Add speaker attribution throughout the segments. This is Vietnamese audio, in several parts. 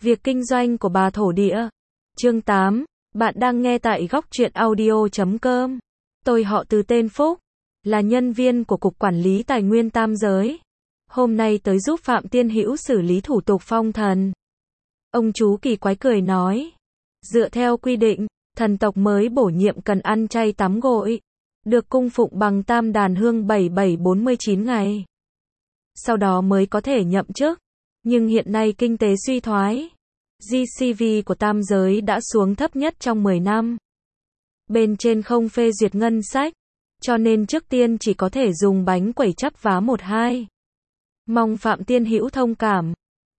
Speaker 1: Việc kinh doanh của bà thổ địa. Chương 8. Bạn đang nghe tại góc truyện audio.com. Tôi họ Từ tên Phúc, là nhân viên của Cục Quản lý Tài nguyên Tam Giới. Hôm nay tới giúp Phạm Tiên Hữu xử lý thủ tục phong thần. Ông chú kỳ quái cười nói. Dựa theo quy định, thần tộc mới bổ nhiệm cần ăn chay tắm gội, được cung phụng bằng tam đàn hương 7749 ngày. Sau đó mới có thể nhậm chức. Nhưng hiện nay kinh tế suy thoái, GCV của tam giới đã xuống thấp nhất trong 10 năm. Bên trên không phê duyệt ngân sách, cho nên trước tiên chỉ có thể dùng bánh quẩy chắp vá 1-2. Mong Phạm Tiên Hữu thông cảm.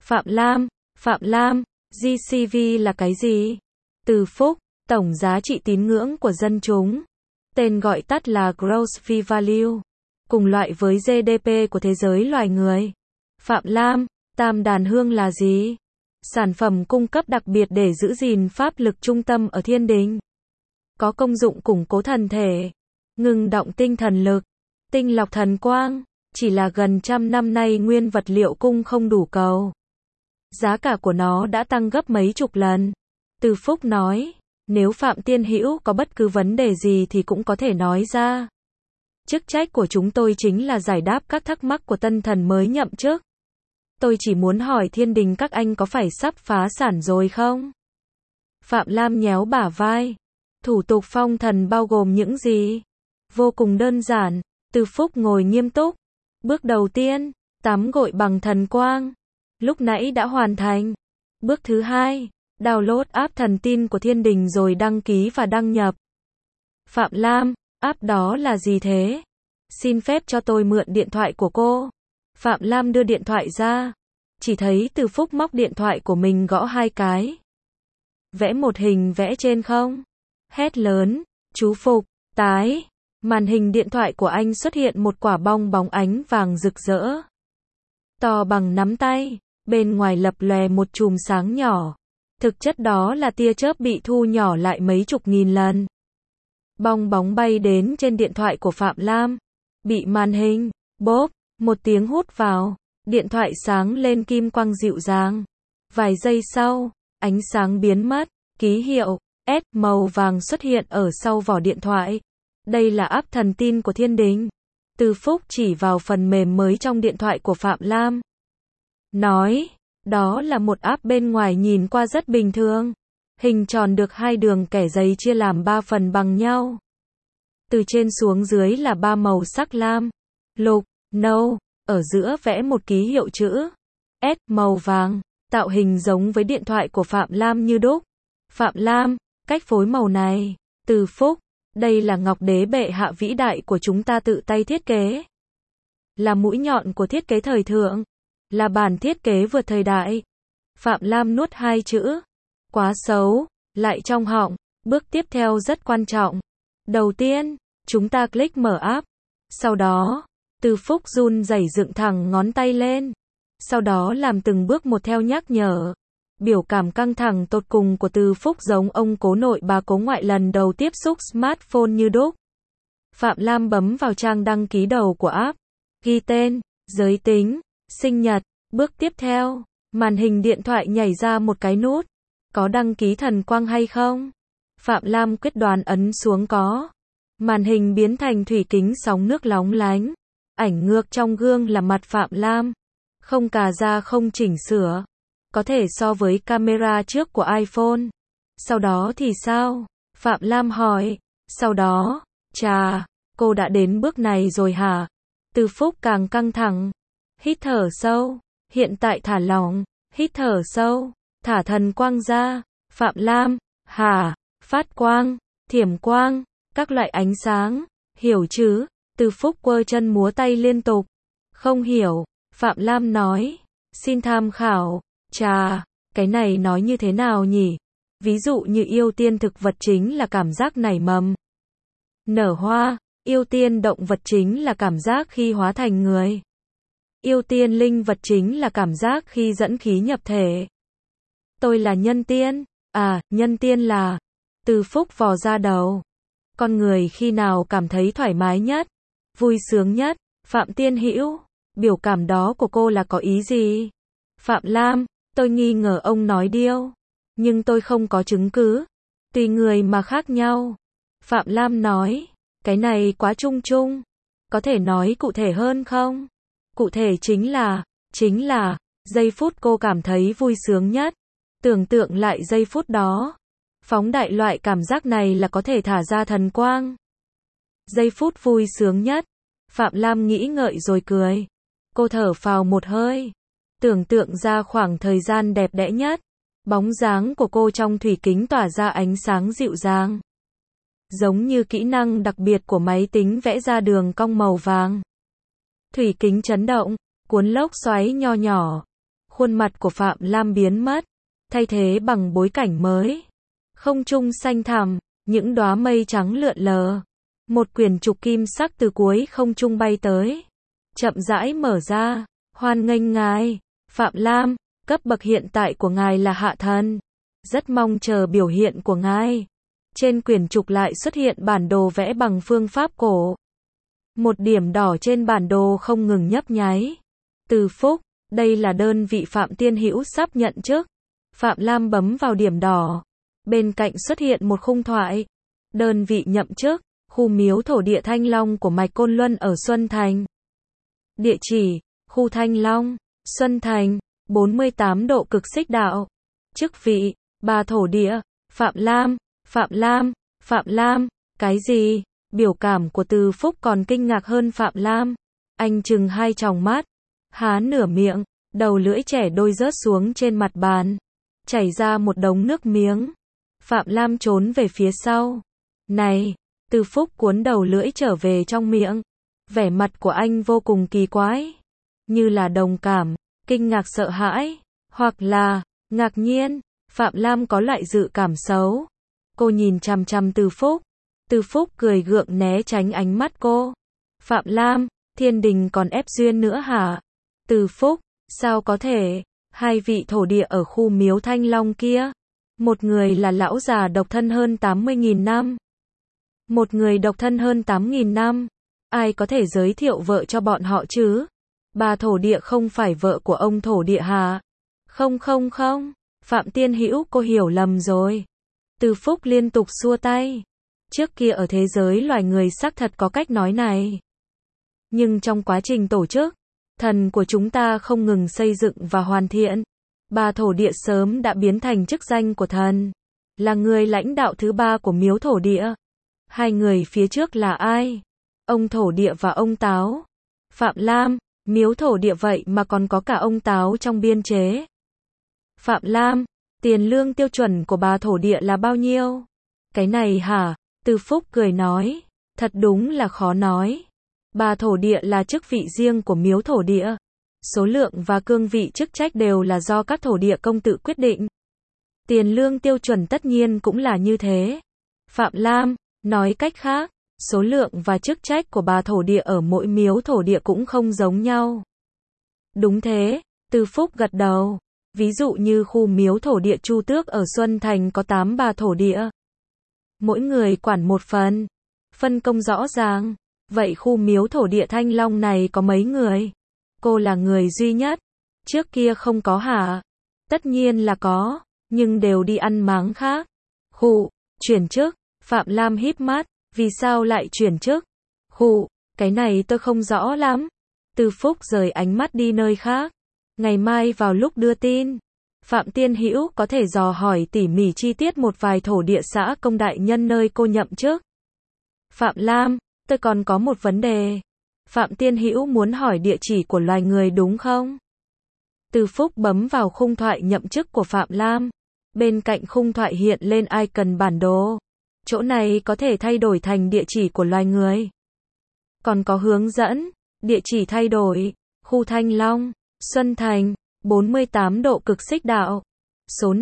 Speaker 1: Phạm Lam, GCV là cái gì? Từ Phúc, tổng giá trị tín ngưỡng của dân chúng. Tên gọi tắt là Gross V Value, cùng loại với GDP của thế giới loài người. Phạm Lam, tam đàn hương là gì? Sản phẩm cung cấp đặc biệt để giữ gìn pháp lực trung tâm ở thiên đình. Có công dụng củng cố thần thể, ngừng động tinh thần lực, tinh lọc thần quang. Chỉ là gần trăm năm nay nguyên vật liệu cung không đủ cầu. Giá cả của nó đã tăng gấp mấy chục lần. Từ Phúc nói, nếu Phạm Tiên Hữu có bất cứ vấn đề gì thì cũng có thể nói ra. Chức trách của chúng tôi chính là giải đáp các thắc mắc của tân thần mới nhậm chức. Tôi chỉ muốn hỏi thiên đình các anh có phải sắp phá sản rồi không? Phạm Lam nhéo bả vai. Thủ tục phong thần bao gồm những gì? Vô cùng đơn giản. Từ Phúc ngồi nghiêm túc. Bước đầu tiên, tắm gội bằng thần quang. Lúc nãy đã hoàn thành. Bước thứ hai, download app thần tin của thiên đình rồi đăng ký và đăng nhập. Phạm Lam, app đó là gì thế? Xin phép cho tôi mượn điện thoại của cô. Phạm Lam đưa điện thoại ra. Chỉ thấy Từ Phúc móc điện thoại của mình gõ 2 cái. Vẽ một hình vẽ trên không? Hét lớn, chú Phục, tái. Màn hình điện thoại của anh xuất hiện một quả bong bóng ánh vàng rực rỡ. To bằng nắm tay, bên ngoài lập lòe một chùm sáng nhỏ. Thực chất đó là tia chớp bị thu nhỏ lại mấy chục nghìn lần. Bong bóng bay đến trên điện thoại của Phạm Lam. Bị màn hình, bốp, một tiếng hút vào. Điện thoại sáng lên kim quang dịu dàng. Vài giây sau, ánh sáng biến mất. Ký hiệu S màu vàng xuất hiện ở sau vỏ điện thoại. Đây là app thần tin của thiên đình. Từ Phúc chỉ vào phần mềm mới trong điện thoại của Phạm Lam. Nói, đó là một app bên ngoài nhìn qua rất bình thường. Hình tròn được 2 đường kẻ giấy chia làm 3 phần bằng nhau. Từ trên xuống dưới là 3 màu sắc lam, lục, nâu, ở giữa vẽ một ký hiệu chữ S màu vàng, tạo hình giống với điện thoại của Phạm Lam như đúc. Phạm Lam, cách phối màu này. Từ Phúc, đây là Ngọc Đế bệ hạ vĩ đại của chúng ta tự tay thiết kế. Là mũi nhọn của thiết kế thời thượng. Là bản thiết kế vượt thời đại. Phạm Lam nuốt 2 chữ. Quá xấu, lại trong họng. Bước tiếp theo rất quan trọng. Đầu tiên, chúng ta click mở app. Sau đó, Từ Phúc run rẩy dựng thẳng ngón tay lên. Sau đó làm từng bước một theo nhắc nhở. Biểu cảm căng thẳng tột cùng của Từ Phúc giống ông cố nội bà cố ngoại lần đầu tiếp xúc smartphone như đúc. Phạm Lam bấm vào trang đăng ký đầu của app. Ghi tên, giới tính, sinh nhật. Bước tiếp theo, màn hình điện thoại nhảy ra một cái nút. Có đăng ký thần quang hay không? Phạm Lam quyết đoán ấn xuống có. Màn hình biến thành thủy kính sóng nước lóng lánh. Ảnh ngược trong gương là mặt Phạm Lam. Không cà ra không chỉnh sửa. Có thể so với camera trước của iPhone. Sau đó thì sao? Phạm Lam hỏi. Sau đó, chà, cô đã đến bước này rồi hả? Từ Phúc càng căng thẳng. Hít thở sâu. Hiện tại thả lỏng. Hít thở sâu. Thả thần quang ra. Phạm Lam, hả? Phát quang, thiểm quang, các loại ánh sáng. Hiểu chứ? Từ Phúc quơ chân múa tay liên tục. Không hiểu. Phạm Lam nói. Xin tham khảo. Chà, cái này nói như thế nào nhỉ? Ví dụ như yêu tiên thực vật chính là cảm giác nảy mầm, nở hoa. Yêu tiên động vật chính là cảm giác khi hóa thành người. Yêu tiên linh vật chính là cảm giác khi dẫn khí nhập thể. Tôi là nhân tiên. À, nhân tiên là... Từ Phúc vò ra đầu. Con người khi nào cảm thấy thoải mái nhất, vui sướng nhất? Phạm Tiên Hữu, biểu cảm đó của cô là có ý gì? Phạm Lam, Tôi nghi ngờ ông nói điêu, nhưng tôi không có chứng cứ. Tùy người mà khác nhau. Phạm Lam nói, cái này quá chung chung. Có thể nói cụ thể hơn không? Cụ thể chính là, giây phút cô cảm thấy vui sướng nhất. Tưởng tượng lại giây phút đó. Phóng đại loại cảm giác này là có thể thả ra thần quang. Giây phút vui sướng nhất. Phạm Lam nghĩ ngợi rồi cười. Cô thở phào một hơi. Tưởng tượng ra khoảng thời gian đẹp đẽ nhất. Bóng dáng của cô trong thủy kính tỏa ra ánh sáng dịu dàng. Giống như kỹ năng đặc biệt của máy tính vẽ ra đường cong màu vàng. Thủy kính chấn động, cuốn lốc xoáy nho nhỏ. Khuôn mặt của Phạm Lam biến mất, thay thế bằng bối cảnh mới. Không trung xanh thẳm, những đóa mây trắng lượn lờ. Một quyển trục kim sắc từ cuối không trung bay tới. Chậm rãi mở ra, hoan nghênh ngài, Phạm Lam, cấp bậc hiện tại của ngài là hạ thần. Rất mong chờ biểu hiện của ngài. Trên quyển trục lại xuất hiện bản đồ vẽ bằng phương pháp cổ. Một điểm đỏ trên bản đồ không ngừng nhấp nháy. Từ Phúc, đây là đơn vị Phạm Tiên Hữu sắp nhận chức. Phạm Lam bấm vào điểm đỏ. Bên cạnh xuất hiện một khung thoại. Đơn vị nhậm chức, khu miếu thổ địa Thanh Long của Mạch Côn Luân ở Xuân Thành. Địa chỉ, khu Thanh Long, Xuân Thành, 48 độ cực xích đạo. Chức vị, bà thổ địa, Phạm Lam, Phạm Lam, Phạm Lam, cái gì? Biểu cảm của Từ Phúc còn kinh ngạc hơn Phạm Lam. Anh trừng hai tròng mắt, há nửa miệng, đầu lưỡi trẻ đôi rớt xuống trên mặt bàn, chảy ra một đống nước miếng. Phạm Lam trốn về phía sau. Này, Từ Phúc cuốn đầu lưỡi trở về trong miệng. Vẻ mặt của anh vô cùng kỳ quái, như là đồng cảm, kinh ngạc sợ hãi, hoặc là ngạc nhiên. Phạm Lam có loại dự cảm xấu. Cô nhìn chằm chằm Từ Phúc. Từ Phúc cười gượng né tránh ánh mắt cô. Phạm Lam, thiên đình còn ép duyên nữa hả? Từ Phúc, sao có thể? Hai vị thổ địa ở khu miếu Thanh Long kia. Một người là lão già độc thân hơn 80.000 năm. Một người độc thân hơn 8.000 năm. Ai có thể giới thiệu vợ cho bọn họ chứ? Bà thổ địa không phải vợ của ông thổ địa hả? Không. Phạm Tiên Hữu, cô hiểu lầm rồi. Từ Phúc liên tục xua tay. Trước kia ở thế giới loài người xác thật có cách nói này. Nhưng trong quá trình tổ chức, thần của chúng ta không ngừng xây dựng và hoàn thiện. Bà thổ địa sớm đã biến thành chức danh của thần. Là người lãnh đạo thứ ba của miếu thổ địa. Hai người phía trước là ai? Ông thổ địa và ông Táo. Phạm Lam, miếu thổ địa vậy mà còn có cả ông Táo trong biên chế. Phạm Lam, tiền lương tiêu chuẩn của bà thổ địa là bao nhiêu? Cái này hả? Từ Phúc cười nói, thật đúng là khó nói. Bà thổ địa là chức vị riêng của miếu thổ địa. Số lượng và cương vị chức trách đều là do các thổ địa công tự quyết định. Tiền lương tiêu chuẩn tất nhiên cũng là như thế. Phạm Lam, nói cách khác, số lượng và chức trách của bà thổ địa ở mỗi miếu thổ địa cũng không giống nhau. Đúng thế, Từ Phúc gật đầu. Ví dụ như khu miếu thổ địa Chu Tước ở Xuân Thành có 8 bà thổ địa. Mỗi người quản một phần. Phân công rõ ràng. Vậy khu miếu thổ địa Thanh Long này có mấy người? Cô là người duy nhất. Trước kia không có hả? Tất nhiên là có, nhưng đều đi ăn máng khác. Chuyển chức. Phạm Lam híp mắt. Vì sao lại chuyển chức? Cái này tôi không rõ lắm. Từ Phúc rời ánh mắt đi nơi khác. Ngày mai vào lúc đưa tin, Phạm Tiên Hữu có thể dò hỏi tỉ mỉ chi tiết một vài thổ địa xã công đại nhân nơi cô nhậm chức. Phạm Lam, tôi còn có một vấn đề. Phạm Tiên Hữu muốn hỏi địa chỉ của loài người đúng không? Từ Phúc bấm vào khung thoại nhậm chức của Phạm Lam. Bên cạnh khung thoại hiện lên icon bản đồ. Chỗ này có thể thay đổi thành địa chỉ của loài người. Còn có hướng dẫn, địa chỉ thay đổi, khu Thanh Long, Xuân Thành, 48 độ cực xích đạo, số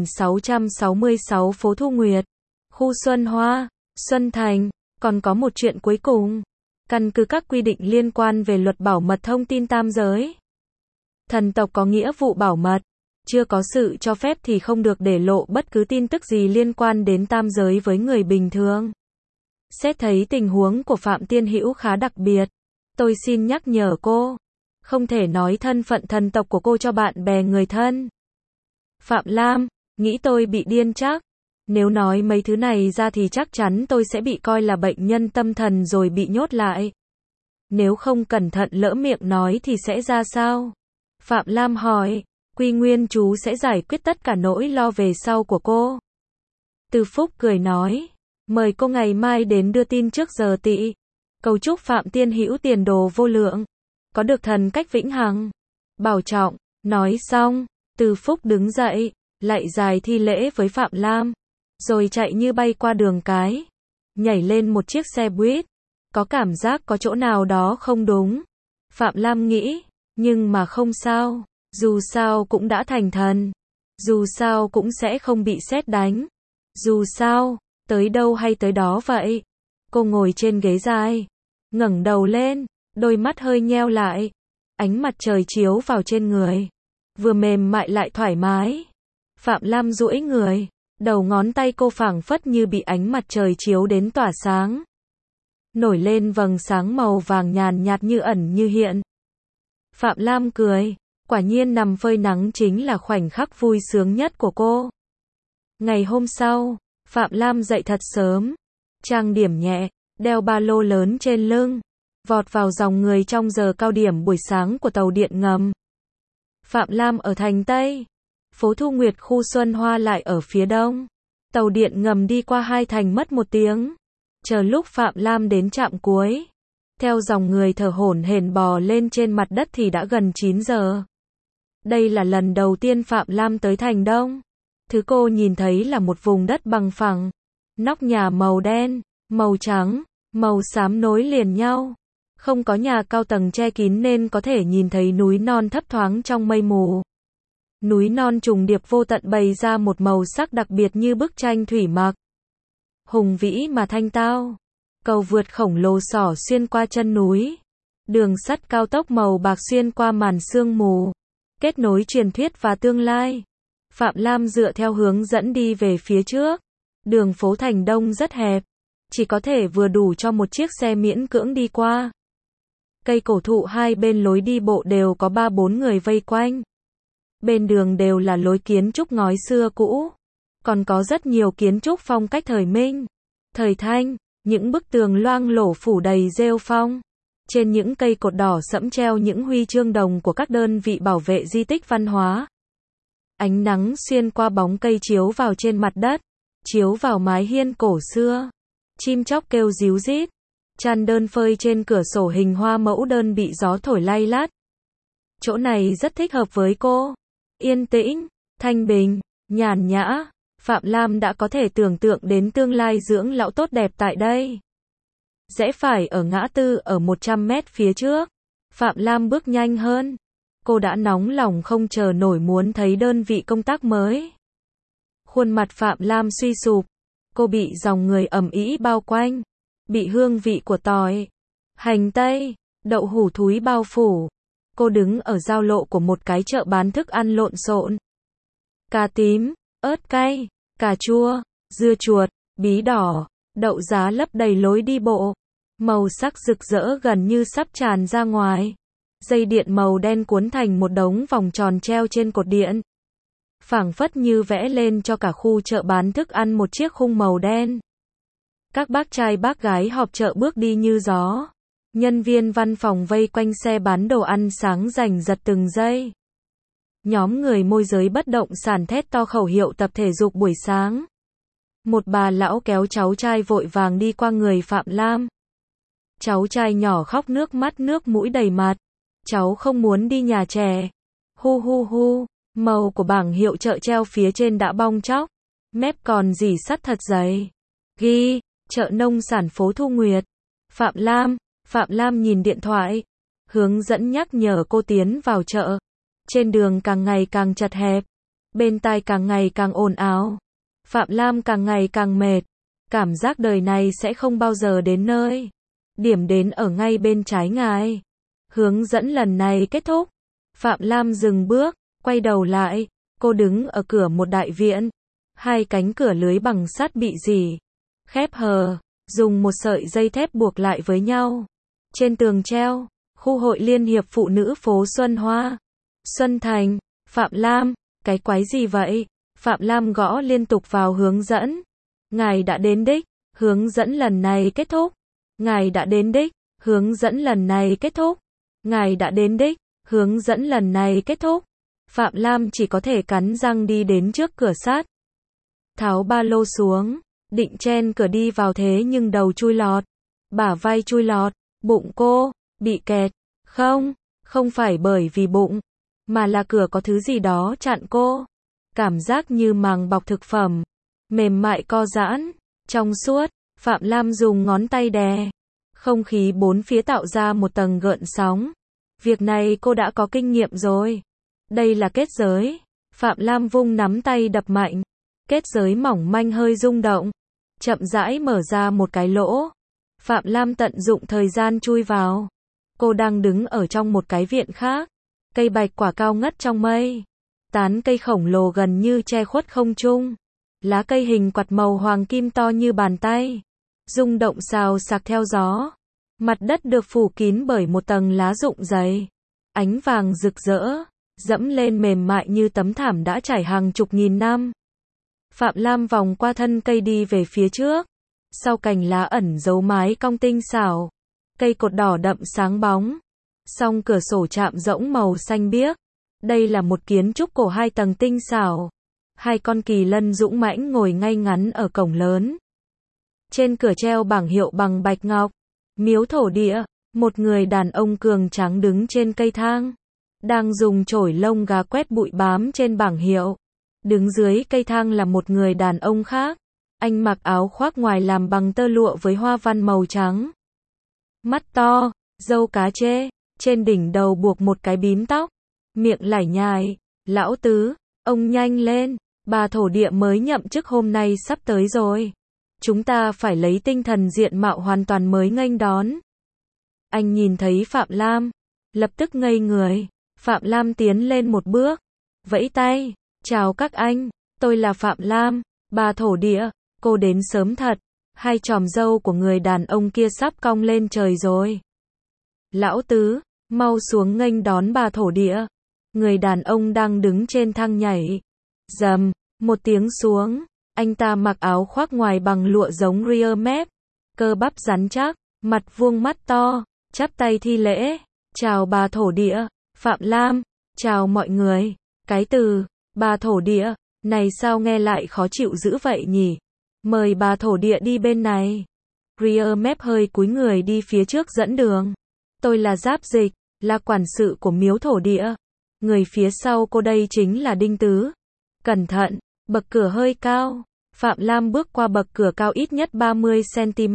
Speaker 1: 5666 phố Thu Nguyệt, khu Xuân Hoa, Xuân Thành. Còn có một chuyện cuối cùng. Căn cứ các quy định liên quan về luật bảo mật thông tin tam giới, thần tộc có nghĩa vụ bảo mật. Chưa có sự cho phép thì không được để lộ bất cứ tin tức gì liên quan đến tam giới với người bình thường. Xét thấy tình huống của Phạm Tiên Hữu khá đặc biệt, tôi xin nhắc nhở cô, không thể nói thân phận thần tộc của cô cho bạn bè người thân. Phạm Lam, nghĩ tôi bị điên chắc. Nếu nói mấy thứ này ra thì chắc chắn tôi sẽ bị coi là bệnh nhân tâm thần rồi bị nhốt lại. Nếu không cẩn thận lỡ miệng nói thì sẽ ra sao? Phạm Lam hỏi, Quy Nguyên chú sẽ giải quyết tất cả nỗi lo về sau của cô. Từ Phúc cười nói, mời cô ngày mai đến đưa tin trước giờ tỵ. Cầu chúc Phạm Tiên Hữu tiền đồ vô lượng, có được thần cách vĩnh hằng. Bảo trọng, nói xong, Từ Phúc đứng dậy, lạy dài thi lễ với Phạm Lam, rồi chạy như bay qua đường cái, nhảy lên một chiếc xe buýt. Có cảm giác có chỗ nào đó không đúng. Phạm Lam nghĩ, nhưng mà không sao, dù sao cũng đã thành thần, dù sao cũng sẽ không bị sét đánh. Dù sao, tới đâu hay tới đó vậy. Cô ngồi trên ghế dài, ngẩng đầu lên, đôi mắt hơi nheo lại. Ánh mặt trời chiếu vào trên người, vừa mềm mại lại thoải mái. Phạm Lam duỗi người, đầu ngón tay cô phảng phất như bị ánh mặt trời chiếu đến tỏa sáng. Nổi lên vầng sáng màu vàng nhàn nhạt như ẩn như hiện. Phạm Lam cười, quả nhiên nằm phơi nắng chính là khoảnh khắc vui sướng nhất của cô. Ngày hôm sau, Phạm Lam dậy thật sớm, trang điểm nhẹ, đeo ba lô lớn trên lưng, vọt vào dòng người trong giờ cao điểm buổi sáng của tàu điện ngầm. Phạm Lam ở thành Tây, phố Thu Nguyệt khu Xuân Hoa lại ở phía đông. Tàu điện ngầm đi qua hai thành mất 1 tiếng. Chờ lúc Phạm Lam đến trạm cuối, theo dòng người thở hổn hển bò lên trên mặt đất thì đã gần 9 giờ. Đây là lần đầu tiên Phạm Lam tới thành Đông. Thứ cô nhìn thấy là một vùng đất bằng phẳng, nóc nhà màu đen, màu trắng, màu xám nối liền nhau. Không có nhà cao tầng che kín nên có thể nhìn thấy núi non thấp thoáng trong mây mù. Núi non trùng điệp vô tận bày ra một màu sắc đặc biệt như bức tranh thủy mặc. Hùng vĩ mà thanh tao. Cầu vượt khổng lồ xỏ xuyên qua chân núi. Đường sắt cao tốc màu bạc xuyên qua màn sương mù. Kết nối truyền thuyết và tương lai. Phạm Lam dựa theo hướng dẫn đi về phía trước. Đường phố thành Đông rất hẹp, chỉ có thể vừa đủ cho một chiếc xe miễn cưỡng đi qua. Cây cổ thụ hai bên lối đi bộ đều có 3-4 người vây quanh. Bên đường đều là lối kiến trúc ngói xưa cũ. Còn có rất nhiều kiến trúc phong cách thời Minh, thời Thanh, những bức tường loang lổ phủ đầy rêu phong. Trên những cây cột đỏ sẫm treo những huy chương đồng của các đơn vị bảo vệ di tích văn hóa. Ánh nắng xuyên qua bóng cây chiếu vào trên mặt đất, chiếu vào mái hiên cổ xưa. Chim chóc kêu ríu rít. Chăn đơn phơi trên cửa sổ hình hoa mẫu đơn bị gió thổi lay lắt. Chỗ này rất thích hợp với cô. Yên tĩnh, thanh bình, nhàn nhã. Phạm Lam đã có thể tưởng tượng đến tương lai dưỡng lão tốt đẹp tại đây. Rẽ phải ở ngã tư ở 100 mét phía trước. Phạm Lam bước nhanh hơn. Cô đã nóng lòng không chờ nổi muốn thấy đơn vị công tác mới. Khuôn mặt Phạm Lam suy sụp. Cô bị dòng người ầm ĩ bao quanh. Bị hương vị của tỏi, hành tây, đậu hủ thúi bao phủ. Cô đứng ở giao lộ của một cái chợ bán thức ăn lộn xộn. Cà tím, ớt cay, cà chua, dưa chuột, bí đỏ, đậu giá lấp đầy lối đi bộ. Màu sắc rực rỡ gần như sắp tràn ra ngoài. Dây điện màu đen cuốn thành một đống vòng tròn treo trên cột điện. Phảng phất như vẽ lên cho cả khu chợ bán thức ăn một chiếc khung màu đen. Các bác trai bác gái họp chợ bước đi như gió. Nhân viên văn phòng vây quanh xe bán đồ ăn sáng giành giật từng giây. Nhóm người môi giới bất động sản thét to khẩu hiệu tập thể dục buổi sáng. Một bà lão kéo cháu trai vội vàng đi qua người Phạm Lam. Cháu trai nhỏ khóc nước mắt nước mũi đầy mặt. Cháu không muốn đi nhà trẻ. Hu hu hu, màu của bảng hiệu chợ treo phía trên đã bong tróc. Mép còn rỉ sắt thật dày. Ghi, chợ nông sản phố Thu Nguyệt. Phạm Lam nhìn điện thoại. Hướng dẫn nhắc nhở cô tiến vào chợ. Trên đường càng ngày càng chật hẹp. Bên tai càng ngày càng ồn ào. Phạm Lam càng ngày càng mệt. Cảm giác đời này sẽ không bao giờ đến nơi. Điểm đến ở ngay bên trái ngài. Hướng dẫn lần này kết thúc. Phạm Lam dừng bước, quay đầu lại. Cô đứng ở cửa một đại viện. Hai cánh cửa lưới bằng sắt bị rỉ khép hờ, dùng một sợi dây thép buộc lại với nhau. Trên tường treo, khu hội Liên hiệp Phụ nữ phố Xuân Hoa, Xuân Thành. Phạm Lam, Cái quái gì vậy? Phạm Lam gõ liên tục vào hướng dẫn. Ngài đã đến đích, hướng dẫn lần này kết thúc. Ngài đã đến đích, hướng dẫn lần này kết thúc. Ngài đã đến đích, hướng dẫn lần này kết thúc. Phạm Lam chỉ có thể cắn răng đi đến trước cửa sắt. Tháo ba lô xuống, định chen cửa đi vào thế nhưng đầu chui lọt, bả vai chui lọt, bụng cô bị kẹt. Không, không phải bởi vì bụng, mà là cửa có thứ gì đó chặn cô. Cảm giác như màng bọc thực phẩm, mềm mại co giãn, trong suốt. Phạm Lam dùng ngón tay đè. Không khí bốn phía tạo ra một tầng gợn sóng. Việc này cô đã có kinh nghiệm rồi. Đây là kết giới. Phạm Lam vung nắm tay đập mạnh. Kết giới mỏng manh hơi rung động. Chậm rãi mở ra một cái lỗ. Phạm Lam tận dụng thời gian chui vào. Cô đang đứng ở trong một cái viện khác. Cây bạch quả cao ngất trong mây. Tán cây khổng lồ gần như che khuất không trung. Lá cây hình quạt màu hoàng kim to như bàn tay. Rung động xào xạc theo gió. Mặt đất được phủ kín bởi một tầng lá rụng dày. Ánh vàng rực rỡ, dẫm lên mềm mại như tấm thảm đã trải hàng chục nghìn năm. Phạm Lam vòng qua thân cây đi về phía trước. Sau cành lá ẩn giấu mái cong tinh xảo. Cây cột đỏ đậm sáng bóng. Song cửa sổ chạm rỗng màu xanh biếc. Đây là một kiến trúc cổ 2 tầng tinh xảo. 2 con kỳ lân dũng mãnh ngồi ngay ngắn ở cổng lớn. Trên cửa treo bảng hiệu bằng bạch ngọc. Miếu thổ địa. Một người đàn ông cường tráng đứng trên cây thang. Đang dùng chổi lông gà quét bụi bám trên bảng hiệu. Đứng dưới cây thang là một người đàn ông khác. Anh mặc áo khoác ngoài làm bằng tơ lụa với hoa văn màu trắng. Mắt to, râu cá trê, trên đỉnh đầu buộc một cái bím tóc. Miệng lải nhải. Lão tứ, ông nhanh lên, bà thổ địa mới nhậm chức hôm nay sắp tới rồi. Chúng ta phải lấy tinh thần diện mạo hoàn toàn mới nghênh đón. Anh nhìn thấy Phạm Lam, lập tức ngây người. Phạm Lam tiến lên một bước, vẫy tay, chào các anh, tôi là Phạm Lam, bà thổ địa, cô đến sớm thật. 2 chòm râu của người đàn ông kia sắp cong lên trời rồi. Lão tứ, mau xuống nghênh đón bà thổ địa. Người đàn ông đang đứng trên thang nhảy. Rầm, một tiếng xuống. Anh ta mặc áo khoác ngoài bằng lụa giống rear mép. Cơ bắp rắn chắc, mặt vuông mắt to, chắp tay thi lễ. Chào bà thổ địa, Phạm Lam, chào mọi người. Cái từ, bà thổ địa, này sao nghe lại khó chịu dữ vậy nhỉ? Mời bà thổ địa đi bên này. Rear mép hơi cúi người đi phía trước dẫn đường. Tôi là Giáp Dịch, là quản sự của miếu thổ địa. Người phía sau cô đây chính là Đinh Tứ. Cẩn thận, bậc cửa hơi cao. Phạm Lam bước qua bậc cửa cao ít nhất 30 cm.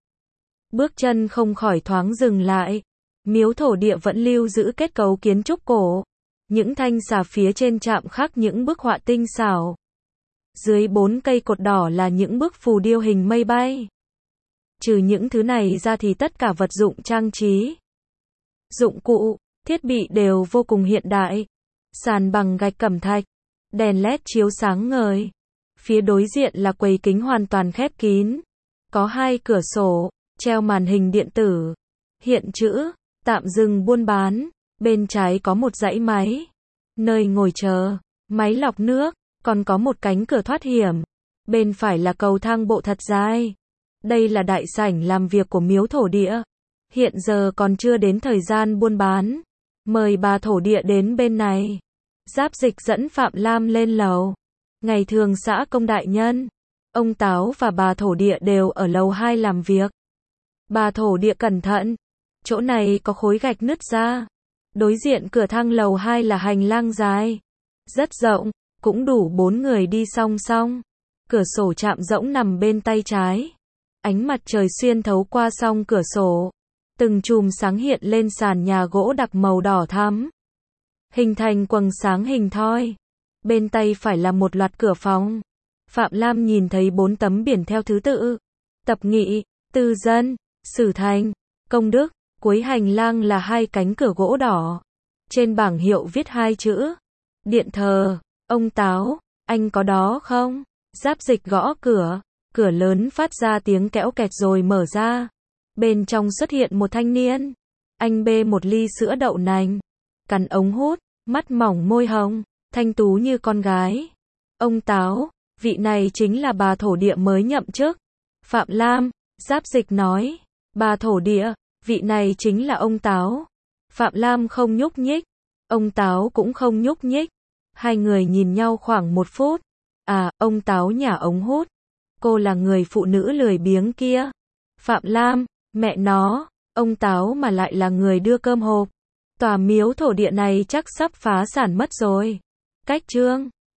Speaker 1: Bước chân không khỏi thoáng dừng lại. Miếu thổ địa vẫn lưu giữ kết cấu kiến trúc cổ. Những thanh xà phía trên chạm khắc những bức họa tinh xảo. Dưới 4 cây cột đỏ là những bức phù điêu hình mây bay. Trừ những thứ này ra thì tất cả vật dụng trang trí, dụng cụ, thiết bị đều vô cùng hiện đại. Sàn bằng gạch cẩm thạch, đèn LED chiếu sáng ngời. Phía đối diện là quầy kính hoàn toàn khép kín. Có 2 cửa sổ, treo màn hình điện tử. Hiện chữ, tạm dừng buôn bán. Bên trái có một dãy máy, nơi ngồi chờ, máy lọc nước, còn có một cánh cửa thoát hiểm. Bên phải là cầu thang bộ thật dài. Đây là đại sảnh làm việc của miếu thổ địa. Hiện giờ còn chưa đến thời gian buôn bán. Mời bà thổ địa đến bên này. Giáp Dịch dẫn Phạm Lam lên lầu. Ngày thường xã công đại nhân, ông Táo và bà thổ địa đều ở lầu 2 làm việc. Bà thổ địa cẩn thận. Chỗ này có khối gạch nứt ra. Đối diện cửa thang lầu 2 là hành lang dài. Rất rộng, cũng đủ 4 người đi song song. Cửa sổ chạm rỗng nằm bên tay trái. Ánh mặt trời xuyên thấu qua song cửa sổ. Từng chùm sáng hiện lên sàn nhà gỗ đặc màu đỏ thắm. Hình thành quầng sáng hình thoi. Bên tay phải là một loạt cửa phòng. Phạm Lam nhìn thấy 4 tấm biển theo thứ tự. Tập nghị, tư dân, sử thành, công đức. Cuối hành lang là 2 cánh cửa gỗ đỏ. Trên bảng hiệu viết 2 chữ. Điện thờ, ông Táo, anh có đó không? Giáp Dịch gõ cửa. Cửa lớn phát ra tiếng kẽo kẹt rồi mở ra. Bên trong xuất hiện một thanh niên. Anh bê một ly sữa đậu nành. Cắn ống hút, mắt mỏng môi hồng. thanh tú như con gái. Ông Táo, vị này chính là bà thổ địa mới nhậm chức. Phạm Lam, Giáp Dịch nói. Bà thổ địa, vị này chính là ông Táo. Phạm Lam không nhúc nhích. Ông Táo cũng không nhúc nhích. Hai người nhìn nhau khoảng 1 phút. À, ông Táo nhả ống hút. Cô là người phụ nữ lười biếng kia. Phạm Lam, mẹ nó, ông Táo mà lại là người đưa cơm hộp. Tòa miếu thổ địa này chắc sắp phá sản mất rồi. Cách chương